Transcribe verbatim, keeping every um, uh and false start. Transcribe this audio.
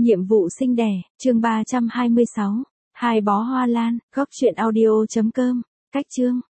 Nhiệm vụ sinh đẻ, chương ba trăm hai mươi sáu. Hai bó hoa lan, góc truyện audio chấm com. Cách chương.